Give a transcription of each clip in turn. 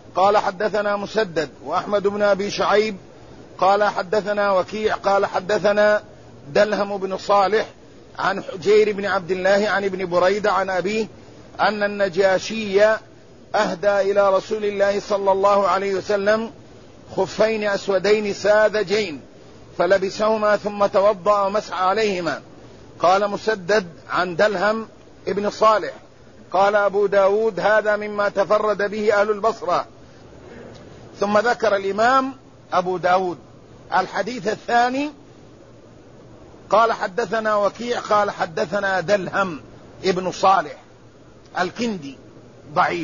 قال حدثنا مسدد وأحمد بن أبي شعيب قال حدثنا وكيع قال حدثنا دلهم بن صالح عن حجير بن عبد الله عن ابن بريدة عن أبيه أن النجاشي أهدى إلى رسول الله صلى الله عليه وسلم خفين أسودين ساذجين فلبسهما ثم توضأ ومسح عليهما. قال مسدد عن دلهم ابن صالح قال أبو داود هذا مما تفرد به أهل البصرة. ثم ذكر الإمام أبو داود الحديث الثاني قال حدثنا وكيع قال حدثنا دلهم ابن صالح الكندي ضعيف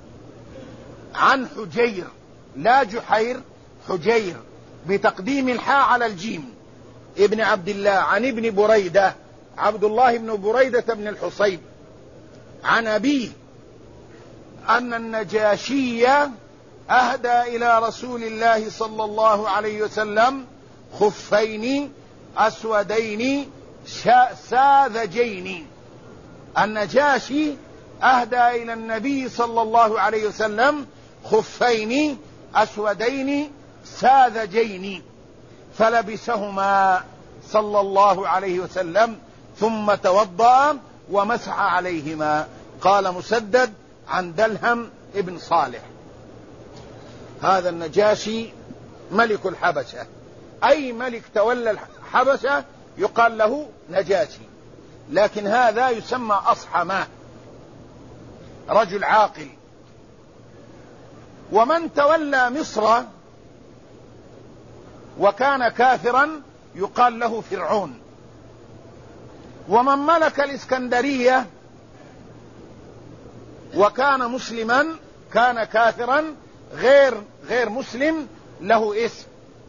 عن حجير لا جحير حجير بتقديم الحاء على الجيم ابن عبد الله عن ابن بريدة عبد الله بن بريدة بن الحصيب عن أبيه أن النجاشي أهدى إلى رسول الله صلى الله عليه وسلم خفين أسودين ساذجين. النجاشي أهدى إلى النبي صلى الله عليه وسلم خفين أسودين ساذجين فلبسهما صلى الله عليه وسلم ثم توضأ ومسح عليهما. قال مسدد عن دلهم ابن صالح. هذا النجاشي ملك الحبشة، أي ملك تولى الحبشة يقال له نجاشي، لكن هذا يسمى أصحمة رجل عاقل. ومن تولى مصر وكان كافرا يقال له فرعون. ومن ملك الإسكندرية وكان مسلما كان كافرا غير مسلم له اسم.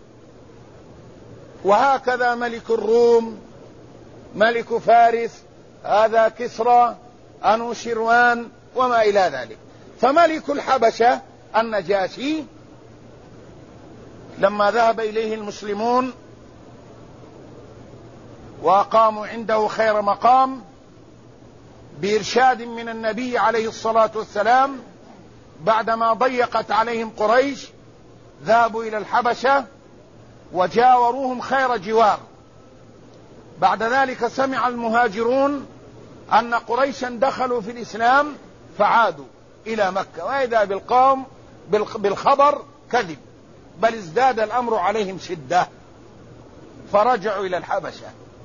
وهكذا ملك الروم، ملك فارس هذا كسرى أنوشروان وما إلى ذلك. فملك الحبشة النجاشي لما ذهب إليه المسلمون وأقاموا عنده خير مقام بإرشاد من النبي عليه الصلاة والسلام، بعدما ضيقت عليهم قريش ذهبوا إلى الحبشة وجاوروهم خير جوار. بعد ذلك سمع المهاجرون أن قريشا دخلوا في الإسلام فعادوا إلى مكة، وإذا بالقوم بالخبر كذب، بل ازداد الأمر عليهم شدة، فرجعوا إلى الحبشة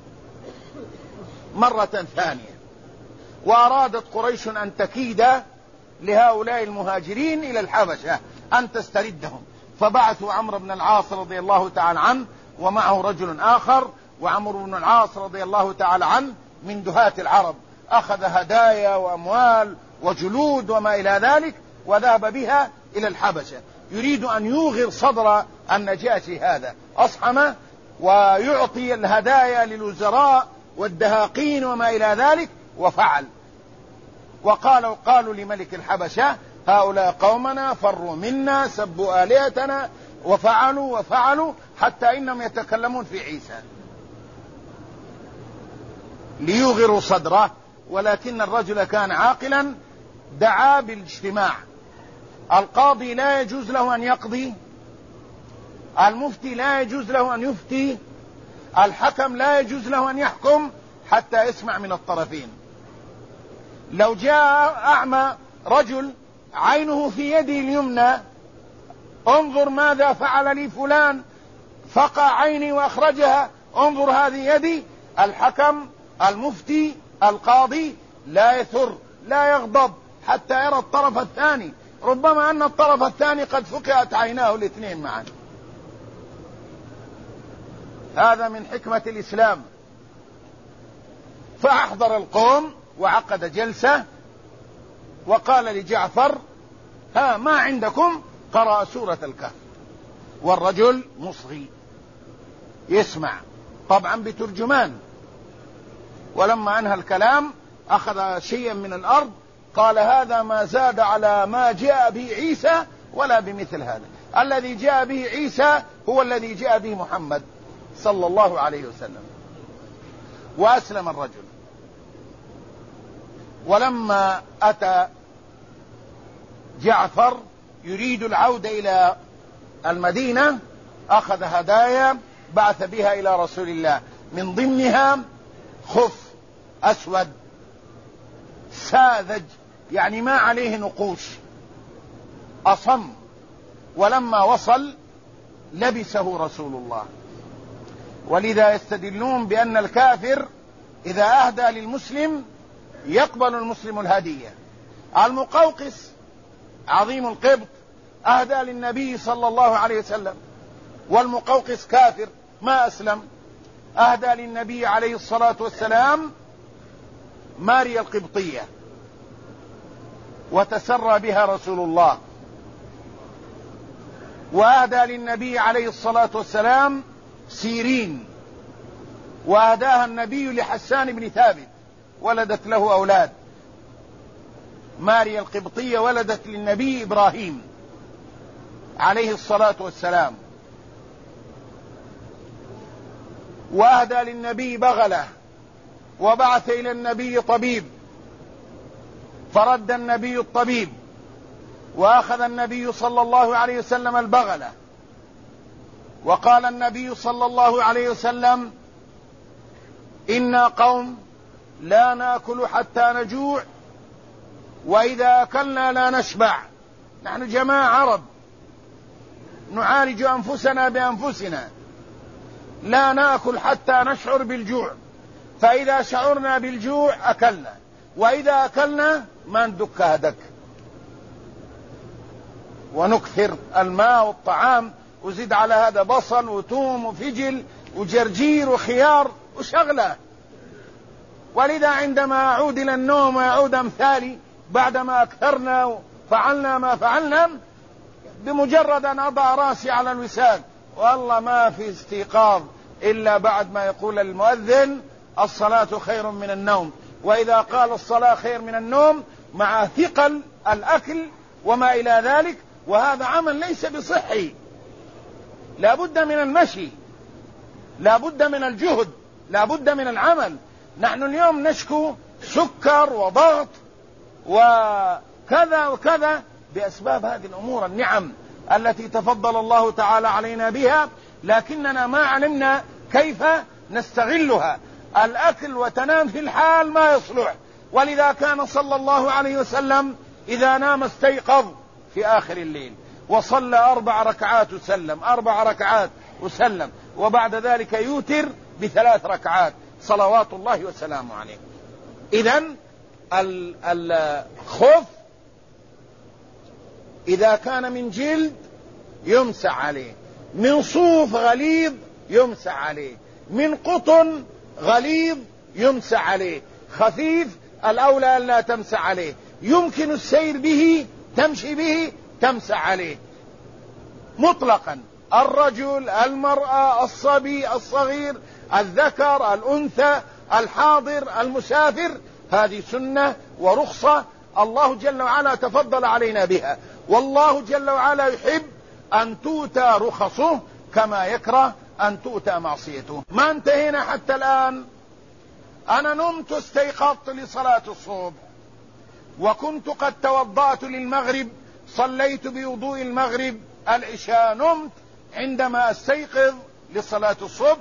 مرة ثانية. وأرادت قريش أن تكيد لهؤلاء المهاجرين إلى الحبشة أن تستردهم، فبعثوا عمرو بن العاص رضي الله تعالى عنه ومعه رجل آخر، وعمرو بن العاص رضي الله تعالى عنه من دهاة العرب، أخذ هدايا وأموال وجلود وما إلى ذلك وذهب بها إلى الحبشة، يريد أن يوغر صدر النجاشي هذا أصحمه ويعطي الهدايا للوزراء والدهاقين وما إلى ذلك، وفعل. قالوا لملك الحبشة هؤلاء قومنا فروا منا سبوا آلهتنا وفعلوا حتى إنهم يتكلمون في عيسى ليوغروا صدره. ولكن الرجل كان عاقلا دعا بالاجتماع. القاضي لا يجوز له أن يقضي، المفتي لا يجوز له أن يفتي، الحكم لا يجوز له أن يحكم حتى يسمع من الطرفين. لو جاء أعمى رجل عينه في يدي اليمنى، انظر ماذا فعل لي فلان، فقع عيني وأخرجها، انظر هذه يدي، الحكم المفتي القاضي لا يثر لا يغضب حتى يرى الطرف الثاني، ربما أن الطرف الثاني قد فقعت عيناه الاثنين معا. هذا من حكمة الإسلام. فأحضر القوم وعقد جلسة وقال لجعفر ها ما عندكم؟ قرأ سورة الكهف، والرجل مصغي يسمع طبعا بترجمان. ولما أنهى الكلام أخذ شيئا من الأرض قال هذا ما زاد على ما جاء به عيسى ولا بمثل هذا، الذي جاء به عيسى هو الذي جاء به محمد صلى الله عليه وسلم. وأسلم الرجل. ولما أتى جعفر يريد العودة إلى المدينة أخذ هدايا بعث بها إلى رسول الله، من ضمنها خف أسود ساذج، يعني ما عليه نقوش، أصم، ولما وصل لبسه رسول الله. ولذا يستدلون بأن الكافر إذا أهدى للمسلم يقبل المسلم الهدية. المقوقس عظيم القبط أهدى للنبي صلى الله عليه وسلم، والمقوقس كافر ما أسلم، أهدى للنبي عليه الصلاة والسلام ماريا القبطية وتسرى بها رسول الله، وأهدى للنبي عليه الصلاة والسلام سيرين، وأهداها النبي لحسان بن ثابت ولدت له أولاد. ماريا القبطية ولدت للنبي إبراهيم عليه الصلاة والسلام. وأهدى للنبي بغلة، وبعث إلى النبي طبيب فرد النبي الطبيب، وأخذ النبي صلى الله عليه وسلم البغلة، وقال النبي صلى الله عليه وسلم: إنا قوم لا نأكل حتى نجوع، وإذا أكلنا لا نشبع. نحن جماعة عرب نعالج أنفسنا بأنفسنا، لا نأكل حتى نشعر بالجوع، فإذا شعرنا بالجوع أكلنا، وإذا أكلنا ما ندك هدك، ونكثر الماء والطعام، وزد على هذا بصل وثوم وفجل وجرجير وخيار وشغلة. ولذا عندما أعود إلى النوم ويعود أمثالي بعدما أكثرنا وفعلنا ما فعلنا، بمجرد أن أضع رأسي على الوساد والله ما في استيقاظ إلا بعد ما يقول المؤذن: الصلاة خير من النوم. وإذا قال الصلاة خير من النوم مع ثقل الأكل وما إلى ذلك، وهذا عمل ليس بصحي، لا بد من المشي، لا بد من الجهد، لا بد من العمل. نحن اليوم نشكو سكر وضغط وكذا وكذا بأسباب هذه الأمور، النعم التي تفضل الله تعالى علينا بها، لكننا ما علمنا كيف نستغلها. الأكل وتنام في الحال ما يصلح. ولذا كان صلى الله عليه وسلم إذا نام استيقظ في آخر الليل وصلى 4 ركعات وسلم، 4 ركعات وسلم، وبعد ذلك يوتر ب3 ركعات صلوات الله وسلامه عليه. إذن الخف إذا كان من جلد يمسح عليه، من صوف غليظ يمسح عليه، من قطن غليظ يمسح عليه، خفيف الأولى أن لا تمسح عليه، يمكن السير به تمشي به تمسح عليه مطلقا، الرجل، المرأة، الصبي، الصغير، الذكر، الأنثى، الحاضر، المسافر. هذه سنة ورخصة الله جل وعلا تفضل علينا بها، والله جل وعلا يحب أن تؤتى رخصه كما يكره أن تؤتى معصيته. ما انتهينا حتى الآن. أنا نمت استيقظت لصلاة الصبح، وكنت قد توضأت للمغرب، صليت بوضوء المغرب العشاء، نمت. عندما استيقظ لصلاة الصبح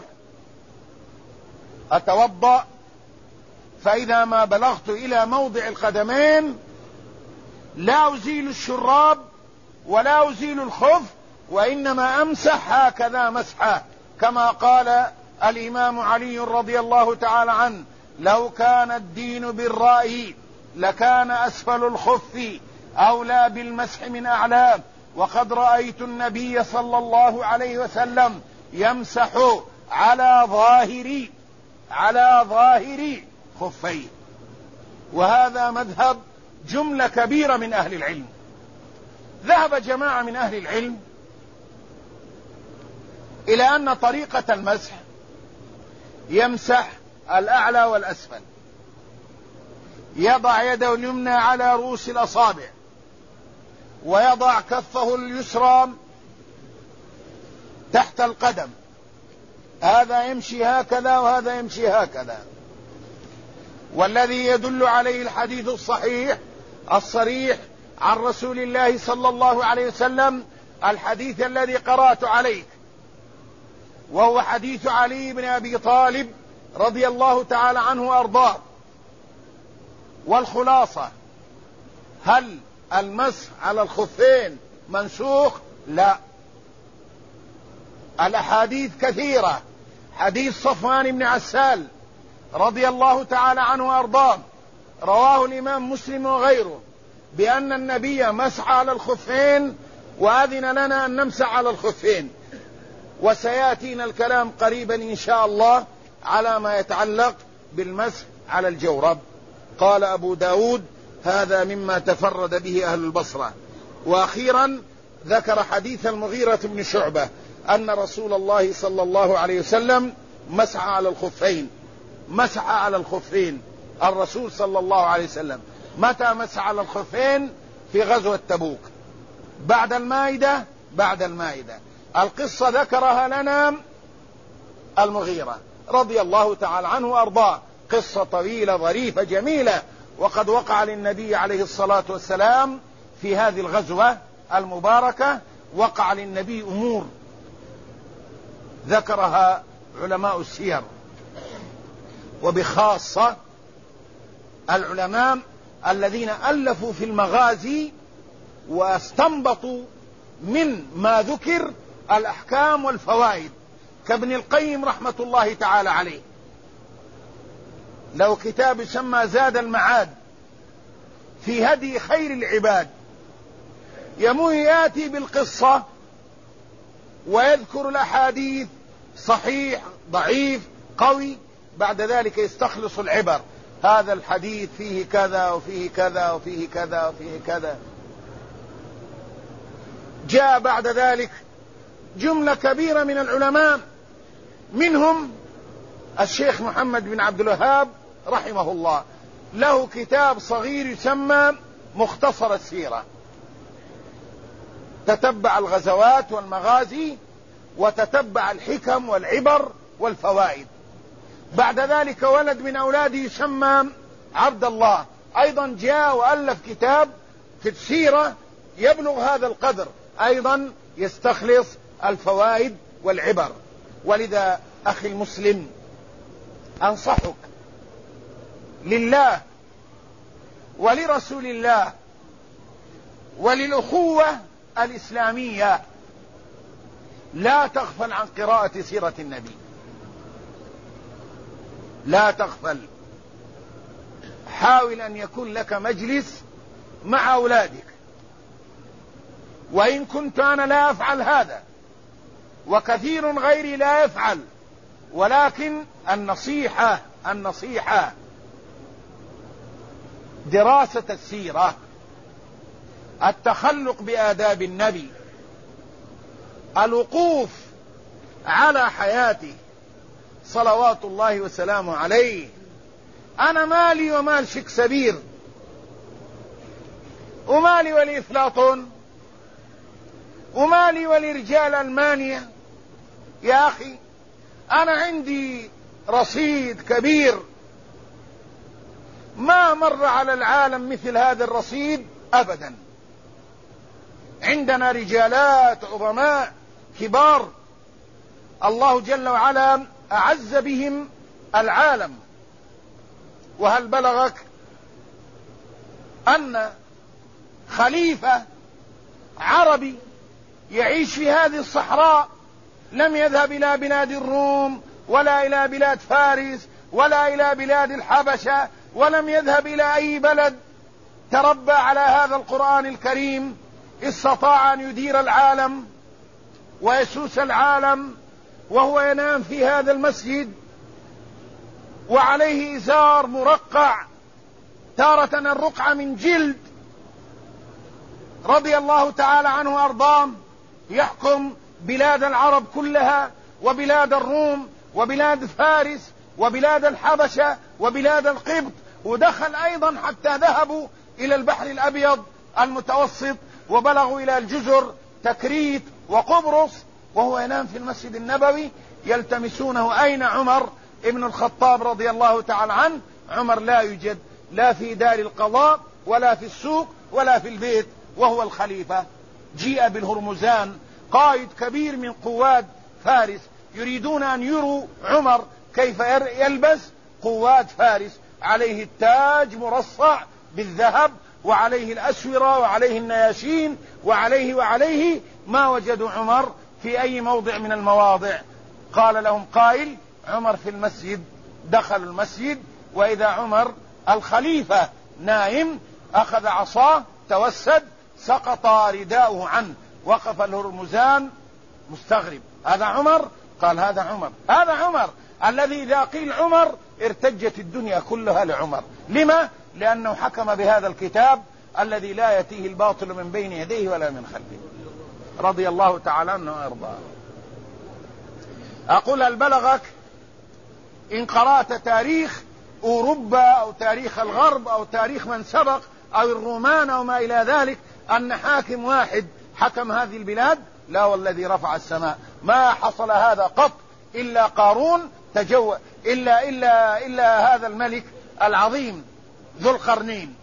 أتوضأ، فإذا ما بلغت إلى موضع القدمين لا أزيل الشراب ولا أزيل الخف، وإنما أمسح هكذا مسحة، كما قال الإمام علي رضي الله تعالى عنه: لو كان الدين بالرأي لكان أسفل الخف أولى بالمسح من أعلاه، وقد رأيت النبي صلى الله عليه وسلم يمسح على ظاهر خفيه. وهذا مذهب جملة كبيرة من أهل العلم. ذهب جماعة من أهل العلم إلى أن طريقة المسح يمسح الأعلى والأسفل، يضع يده اليمنى على رؤوس الأصابع، ويضع كفه اليسرى تحت القدم، هذا يمشي هكذا وهذا يمشي هكذا. والذي يدل عليه الحديث الصحيح الصريح عن رسول الله صلى الله عليه وسلم الحديث الذي قرأت عليك، وهو حديث علي بن أبي طالب رضي الله تعالى عنه وأرضاه. والخلاصة: هل المسح على الخفين منسوخ؟ لا، الأحاديث كثيرة. حديث صفوان بن عسال رضي الله تعالى عنه وأرضاه رواه الإمام مسلم وغيره بأن النبي مسح على الخفين وأذن لنا أن نمسح على الخفين، وسيأتينا الكلام قريبا إن شاء الله على ما يتعلق بالمسح على الجورب. قال أبو داود: هذا مما تفرد به أهل البصرة. وأخيرا ذكر حديث المغيرة بن شعبة أن رسول الله صلى الله عليه وسلم مسح على الخفين. مسح على الخفين الرسول صلى الله عليه وسلم. متى مسح على الخفين؟ في غزوة تبوك بعد المائدة. بعد المائدة. القصة ذكرها لنا المغيرة رضي الله تعالى عنه وأرضاه، قصة طويلة ظريفة جميلة، وقد وقع للنبي عليه الصلاة والسلام في هذه الغزوة المباركة وقع للنبي أمور ذكرها علماء السير، وبخاصة العلماء الذين ألفوا في المغازي واستنبطوا من ما ذكر الأحكام والفوائد، كابن القيم رحمة الله تعالى عليه، له كتاب يسمى زاد المعاد في هدي خير العباد، يأتي بالقصة ويذكر الأحاديث صحيح ضعيف قوي، بعد ذلك يستخلص العبر: هذا الحديث فيه كذا وفيه كذا وفيه كذا وفيه كذا. جاء بعد ذلك جملة كبيرة من العلماء، منهم الشيخ محمد بن عبد الوهاب رحمه الله، له كتاب صغير يسمى مختصر السيرة، تتبع الغزوات والمغازي وتتبع الحكم والعبر والفوائد. بعد ذلك ولد من أولاده يسمى عبد الله أيضا جاء وألف كتاب في السيرة يبلغ هذا القدر، أيضا يستخلص الفوائد والعبر. ولذا أخي المسلم أنصحك لله ولرسول الله وللأخوة الإسلامية، لا تغفل عن قراءة سيرة النبي، لا تغفل. حاول أن يكون لك مجلس مع أولادك، وإن كنت أنا لا أفعل هذا وكثير غيري لا يفعل، ولكن النصيحة دراسة السيرة، التخلق بآداب النبي، الوقوف على حياته صلوات الله وسلامه عليه. أنا مالي ومال شكسبير، ومالي ولأفلاطون، ومالي ولرجال ألمانيا. يا أخي أنا عندي رصيد كبير ما مر على العالم مثل هذا الرصيد أبدا. عندنا رجالات عظماء كبار الله جل وعلا أعز بهم العالم. وهل بلغك أن خليفة عربي يعيش في هذه الصحراء لم يذهب إلى بلاد الروم ولا إلى بلاد فارس ولا إلى بلاد الحبشة، ولم يذهب إلى أي بلد، تربى على هذا القرآن الكريم، استطاع أن يدير العالم ويسوس العالم وهو ينام في هذا المسجد وعليه إزار مرقع، تارة الرقعة من جلد، رضي الله تعالى عنه وأرضاه، يحكم بلاد العرب كلها وبلاد الروم وبلاد فارس وبلاد الحبشة وبلاد القبط، ودخل أيضا حتى ذهبوا إلى البحر الأبيض المتوسط وبلغوا إلى الجزر تكريت وقبرص، وهو ينام في المسجد النبوي يلتمسونه أين عمر ابن الخطاب رضي الله تعالى عنه. عمر لا يوجد لا في دار القضاء ولا في السوق ولا في البيت وهو الخليفة. جيء بالهرمزان قائد كبير من قواد فارس، يريدون أن يروا عمر كيف يلبس قواد فارس، عليه التاج مرصع بالذهب وعليه الأسورة وعليه النياشين وعليه ما وجدوا عمر في أي موضع من المواضع. قال لهم قائل: عمر في المسجد. دخلوا المسجد وإذا عمر الخليفة نائم، أخذ عصاه توسد، سقط رداؤه عنه، وقف الهرمزان مستغرب: هذا عمر؟ قال: هذا عمر، هذا عمر الذي إذا قيل عمر ارتجت الدنيا كلها لعمر. لما؟ لأنه حكم بهذا الكتاب الذي لا يأتيه الباطل من بين يديه ولا من خلفه، رضي الله تعالى عنه وأرضاه. أقول: هل بلغك إن قرأت تاريخ أوروبا أو تاريخ الغرب أو تاريخ من سبق أو الرومان أو ما إلى ذلك أن حاكم واحد حكم هذه البلاد؟ لا والذي رفع السماء، ما حصل هذا قط إلا قارون تجول، إلا هذا الملك العظيم ذو القرنين،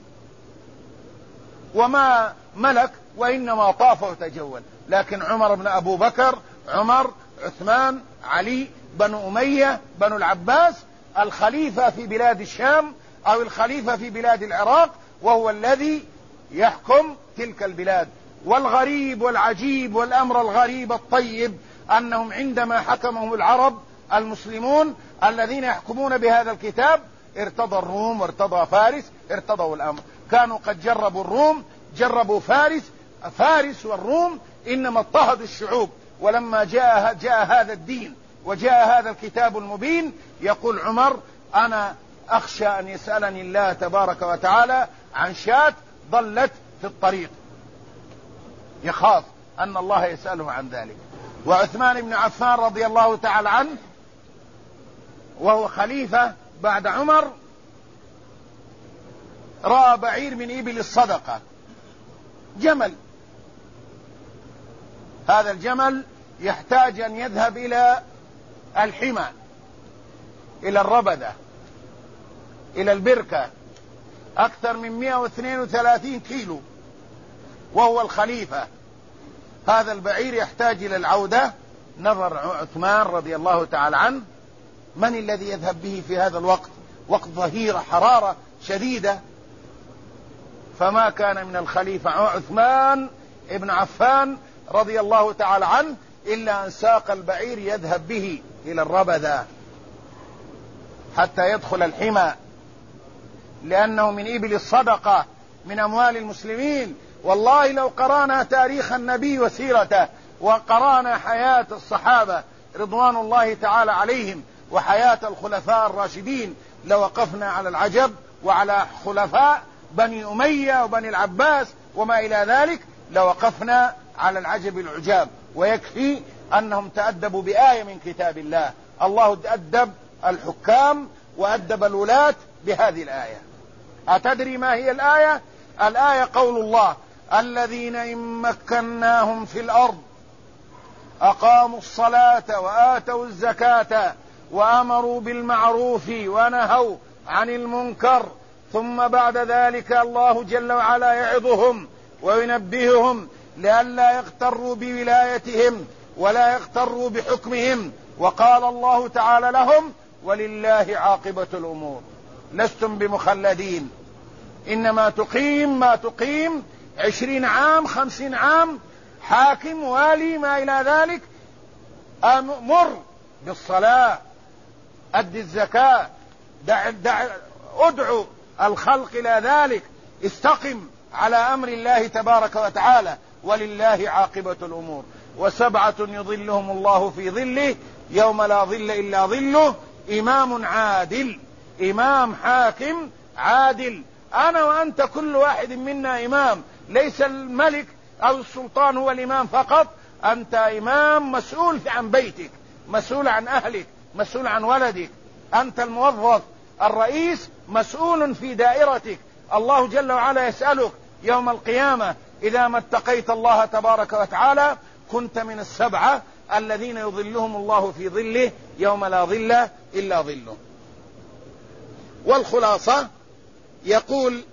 وما ملك وإنما طاف وتجول. لكن عمر بن أبو بكر، عمر، عثمان، علي، بنو أمية، بنو العباس، الخليفة في بلاد الشام أو الخليفة في بلاد العراق، وهو الذي يحكم تلك البلاد. والغريب والعجيب والأمر الغريب الطيب أنهم عندما حكمهم العرب المسلمون الذين يحكمون بهذا الكتاب ارتضى الروم وارتضى فارس، ارتضوا الأمر. كانوا قد جربوا الروم، جربوا فارس والروم إنما اضطهدوا الشعوب. ولما جاء هذا الدين وجاء هذا الكتاب المبين، يقول عمر: أنا أخشى أن يسألني الله تبارك وتعالى عن شاة ضلت في الطريق، يخاف أن الله يسأله عن ذلك. وعثمان بن عفان رضي الله تعالى عنه وهو خليفة بعد عمر، رأى بعير من إبل الصدقة، جمل، هذا الجمل يحتاج أن يذهب إلى الحمى، إلى الربدة، إلى البركة، أكثر من 132 كيلو، وهو الخليفة. هذا البعير يحتاج إلى العودة. نظر عثمان رضي الله تعالى عنه: من الذي يذهب به في هذا الوقت، وقت ظهيرة حرارة شديدة؟ فما كان من الخليفة عثمان ابن عفان رضي الله تعالى عنه إلا أن ساق البعير يذهب به إلى الربذة حتى يدخل الحمى، لأنه من إبل الصدقة من أموال المسلمين. والله لو قرأنا تاريخ النبي وسيرته وقرأنا حياة الصحابة رضوان الله تعالى عليهم وحياة الخلفاء الراشدين لوقفنا على العجب، وعلى خلفاء بني أمية وبني العباس وما إلى ذلك لوقفنا على العجب العجاب. ويكفي أنهم تأدبوا بآية من كتاب الله. الله أدب الحكام وأدب الولاة بهذه الآية. أتدري ما هي الآية؟ الآية قول الله: الذين إن مكناهم في الأرض أقاموا الصلاة وآتوا الزكاة وأمروا بالمعروف ونهوا عن المنكر ثم بعد ذلك الله جل وعلا يعظهم وينبههم لئلا يغتروا بولايتهم ولا يغتروا بحكمهم. وقال الله تعالى لهم: ولله عاقبة الأمور، لستم بمخلدين، إنما تقيم ما تقيم 20 عام 50 عام حاكم والي ما إلى ذلك. أمر بالصلاة، أد الزكاة، أدعو الخلق إلى ذلك، استقم على أمر الله تبارك وتعالى. ولله عاقبة الأمور. وسبعة يظلهم الله في ظله يوم لا ظل إلا ظله: إمام عادل، إمام حاكم عادل. أنا وأنت كل واحد منا إمام، ليس الملك أو السلطان هو الإمام فقط، أنت إمام مسؤول عن بيتك، مسؤول عن أهلك، مسؤول عن ولدك. أنت الموظف، الرئيس مسؤول في دائرتك. الله جل وعلا يسألك يوم القيامة: إذا ما اتقيت الله تبارك وتعالى كنت من السبعة الذين يظلهم الله في ظله يوم لا ظل إلا ظله. والخلاصة يقول